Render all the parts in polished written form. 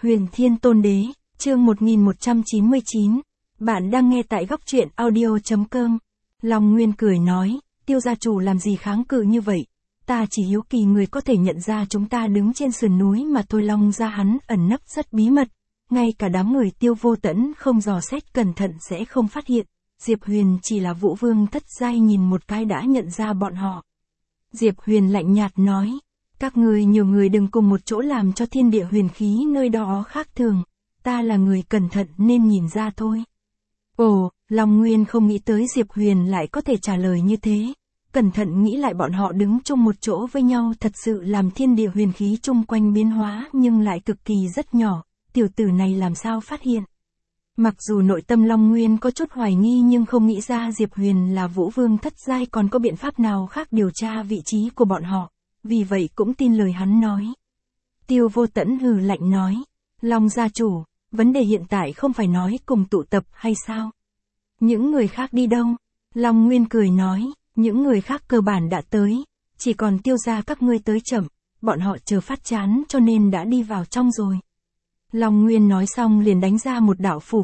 Huyền Thiên Tôn Đế, chương 1199. Bạn đang nghe tại góc truyện audio.com. Long Nguyên cười nói, Tiêu gia chủ làm gì kháng cự như vậy? Ta chỉ hiếu kỳ người có thể nhận ra chúng ta đứng trên sườn núi mà thôi. Long gia hắn ẩn nấp rất bí mật. Ngay cả đám người Tiêu Vô Tẫn không dò xét cẩn thận sẽ không phát hiện. Diệp Huyền chỉ là Vũ Vương thất giai nhìn một cái đã nhận ra bọn họ. Diệp Huyền lạnh nhạt nói, các người nhiều người đừng cùng một chỗ làm cho thiên địa huyền khí nơi đó khác thường. Ta là người cẩn thận nên nhìn ra thôi. Ồ, Long Nguyên không nghĩ tới Diệp Huyền lại có thể trả lời như thế. Cẩn thận nghĩ lại bọn họ đứng chung một chỗ với nhau thật sự làm thiên địa huyền khí chung quanh biến hóa nhưng lại cực kỳ rất nhỏ. Tiểu tử này làm sao phát hiện? Mặc dù nội tâm Long Nguyên có chút hoài nghi nhưng không nghĩ ra Diệp Huyền là Vũ Vương thất giai còn có biện pháp nào khác điều tra vị trí của bọn họ. Vì vậy cũng tin lời hắn nói. Tiêu Vô Tẫn hừ lạnh nói, Long gia chủ, vấn đề hiện tại không phải nói cùng tụ tập hay sao? Những người khác đi đâu? Long Nguyên cười nói, những người khác cơ bản đã tới, chỉ còn Tiêu gia các ngươi tới chậm, bọn họ chờ phát chán cho nên đã đi vào trong rồi. Long Nguyên nói xong liền đánh ra một đạo phù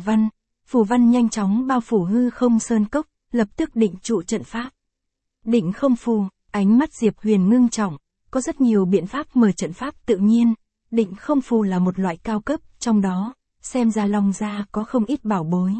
văn nhanh chóng bao phủ hư không sơn cốc, lập tức định trụ trận pháp. Định không phù, ánh mắt Diệp Huyền ngưng trọng, có rất nhiều biện pháp mở trận pháp tự nhiên, định không phù là một loại cao cấp, trong đó, xem ra Long gia có không ít bảo bối.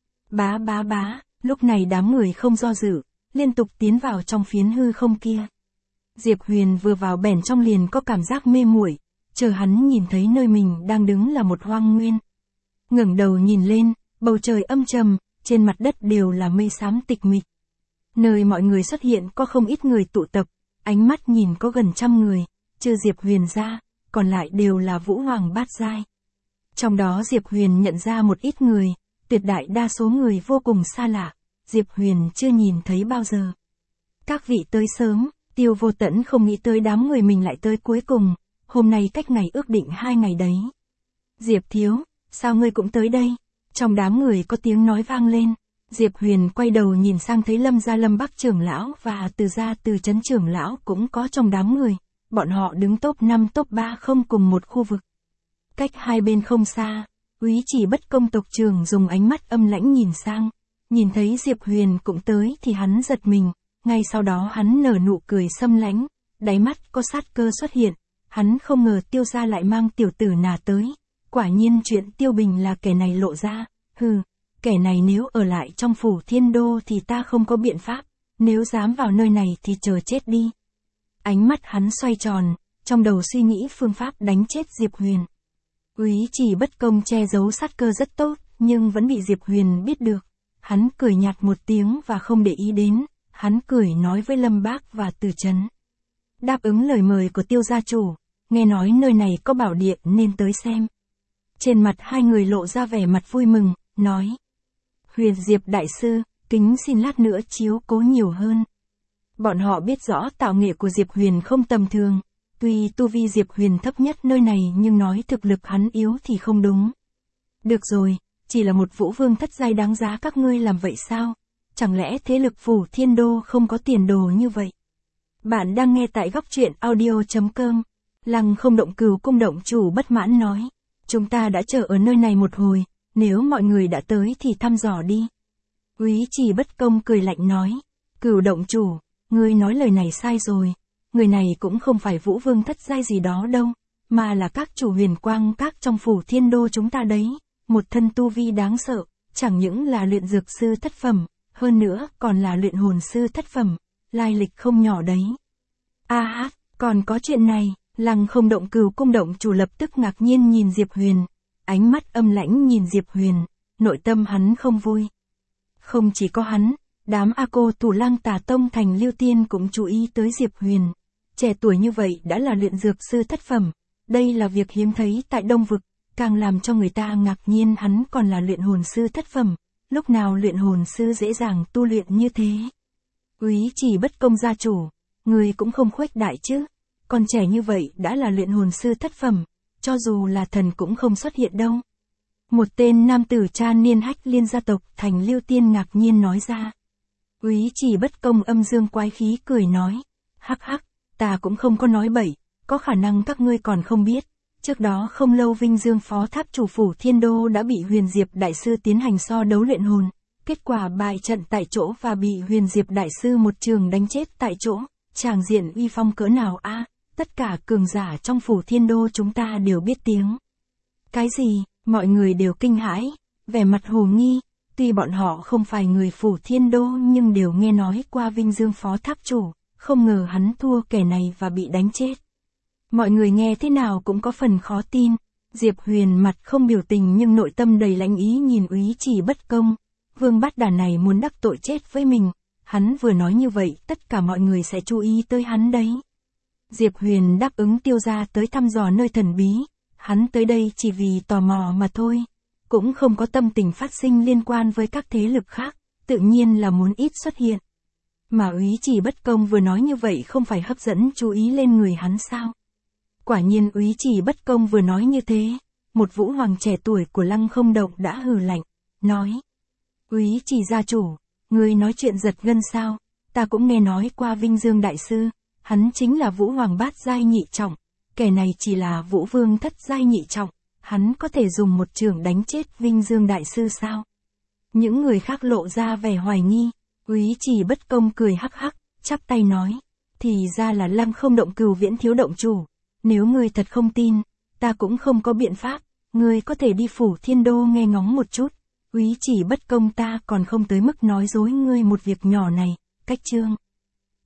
Bá, lúc này đám người không do dự, liên tục tiến vào trong phiến hư không kia. Diệp Huyền vừa vào bèn trong liền có cảm giác mê muội, chờ hắn nhìn thấy nơi mình đang đứng là một hoang nguyên. Ngẩng đầu nhìn lên, bầu trời âm trầm, trên mặt đất đều là mây xám tịch mịch. Nơi mọi người xuất hiện có không ít người tụ tập, ánh mắt nhìn có gần 100 người, trừ Diệp Huyền ra, còn lại đều là Vũ Hoàng bát giai. Trong đó Diệp Huyền nhận ra một ít người, tuyệt đại đa số người vô cùng xa lạ, Diệp Huyền chưa nhìn thấy bao giờ. Các vị tới sớm, Tiêu Vô Tẫn không nghĩ tới đám người mình lại tới cuối cùng, hôm nay cách ngày ước định 2 ngày đấy. Diệp thiếu, sao ngươi cũng tới đây? Trong đám người có tiếng nói vang lên, Diệp Huyền quay đầu nhìn sang thấy Lâm gia Lâm Bắc trưởng lão và Từ gia Từ trấn trưởng lão cũng có trong đám người, bọn họ đứng top 5 top 3 không cùng một khu vực. Cách hai bên không xa, Úy Chỉ Bất Công tộc trưởng dùng ánh mắt âm lãnh nhìn sang, nhìn thấy Diệp Huyền cũng tới thì hắn giật mình, ngay sau đó hắn nở nụ cười xâm lãnh, đáy mắt có sát cơ xuất hiện, hắn không ngờ Tiêu gia lại mang tiểu tử nà tới, quả nhiên chuyện Tiêu Bình là kẻ này lộ ra, hừ, kẻ này nếu ở lại trong phủ Thiên Đô thì ta không có biện pháp, nếu dám vào nơi này thì chờ chết đi. Ánh mắt hắn xoay tròn, trong đầu suy nghĩ phương pháp đánh chết Diệp Huyền. Úy Chỉ Bất Công che giấu sát cơ rất tốt, nhưng vẫn bị Diệp Huyền biết được. Hắn cười nhạt một tiếng và không để ý đến, hắn cười nói với Lâm Bác và Từ trấn. Đáp ứng lời mời của Tiêu gia chủ, nghe nói nơi này có bảo địa nên tới xem. Trên mặt hai người lộ ra vẻ mặt vui mừng, nói. Huyền Diệp đại sư, kính xin lát nữa chiếu cố nhiều hơn. Bọn họ biết rõ tạo nghệ của Diệp Huyền không tầm thường. Tuy tu vi Diệp Huyền thấp nhất nơi này nhưng nói thực lực hắn yếu thì không đúng. Được rồi, chỉ là một Vũ Vương thất giai đáng giá các ngươi làm vậy sao? Chẳng lẽ thế lực phủ Thiên Đô không có tiền đồ như vậy? Bạn đang nghe tại góc truyện audio.com. Lăng Không Động Cửu cung động chủ bất mãn nói. Chúng ta đã chờ ở nơi này một hồi, nếu mọi người đã tới thì thăm dò đi. Úy Chỉ Bất Công cười lạnh nói. Cửu động chủ, ngươi nói lời này sai rồi. Người này cũng không phải Vũ Vương thất giai gì đó đâu, mà là các chủ huyền quang các trong phủ Thiên Đô chúng ta đấy, một thân tu vi đáng sợ, chẳng những là luyện dược sư thất phẩm, hơn nữa còn là luyện hồn sư thất phẩm, lai lịch không nhỏ đấy. Còn có chuyện này, Lăng Không Động Cửu cung động chủ lập tức ngạc nhiên nhìn Diệp Huyền, ánh mắt âm lãnh nhìn Diệp Huyền, nội tâm hắn không vui. Không chỉ có hắn, đám A Cô Thủ Lăng Tà Tông Thành Lưu Tiên cũng chú ý tới Diệp Huyền. Trẻ tuổi như vậy đã là luyện dược sư thất phẩm, đây là việc hiếm thấy tại Đông Vực, càng làm cho người ta ngạc nhiên hắn còn là luyện hồn sư thất phẩm, lúc nào luyện hồn sư dễ dàng tu luyện như thế. Úy Chỉ Bất Công gia chủ, người cũng không khuếch đại chứ, còn trẻ như vậy đã là luyện hồn sư thất phẩm, cho dù là thần cũng không xuất hiện đâu. Một tên nam tử cha niên Hách Liên gia tộc Thành Lưu Tiên ngạc nhiên nói ra. Úy Chỉ Bất Công âm dương quái khí cười nói, hắc hắc, ta cũng không có nói bậy, có khả năng các ngươi còn không biết, Trước đó không lâu Vinh Dương phó tháp chủ phủ Thiên Đô đã bị Huyền Diệp Đại Sư tiến hành so đấu luyện hồn, kết quả bại trận tại chỗ và bị Huyền Diệp Đại Sư một trường đánh chết tại chỗ, tràng diện uy phong cỡ nào a, tất cả cường giả trong phủ Thiên Đô chúng ta đều biết tiếng. Cái gì, mọi người đều kinh hãi, vẻ mặt hồ nghi, tuy bọn họ không phải người phủ Thiên Đô nhưng đều nghe nói qua Vinh Dương phó tháp chủ, không ngờ hắn thua kẻ này và bị đánh chết. Mọi người nghe thế nào cũng có phần khó tin, Diệp Huyền mặt không biểu tình nhưng nội tâm đầy lãnh ý nhìn Úy Trì Bất Công, Vương Bát Đản này muốn đắc tội chết với mình, hắn vừa nói như vậy tất cả mọi người sẽ chú ý tới hắn đấy. Diệp Huyền đáp ứng Tiêu gia tới thăm dò nơi thần bí, hắn tới đây chỉ vì tò mò mà thôi, cũng không có tâm tình phát sinh liên quan với các thế lực khác, tự nhiên là muốn ít xuất hiện. Mà Úy Trì Bất Công vừa nói như vậy không phải hấp dẫn chú ý lên người hắn sao? Quả nhiên Úy Trì Bất Công vừa nói như thế, một vũ hoàng trẻ tuổi của Lăng Không Động đã hừ lạnh, nói: Úy Trì gia chủ, ngươi nói chuyện giật gân sao? Ta cũng nghe nói qua Vinh Dương Đại Sư, hắn chính là vũ hoàng bát giai nhị trọng, kẻ này chỉ là vũ vương thất giai nhị trọng, hắn có thể dùng một chưởng đánh chết Vinh Dương Đại Sư sao? Những người khác lộ ra vẻ hoài nghi, Úy Trì Bất Công cười hắc hắc, chắp tay nói: thì ra là Lăng Không Động Cửu Viễn thiếu động chủ, nếu ngươi thật không tin, ta cũng không có biện pháp, ngươi có thể đi phủ Thiên Đô nghe ngóng một chút. Úy Trì Bất Công ta còn không tới mức nói dối ngươi một việc nhỏ này, cách chương.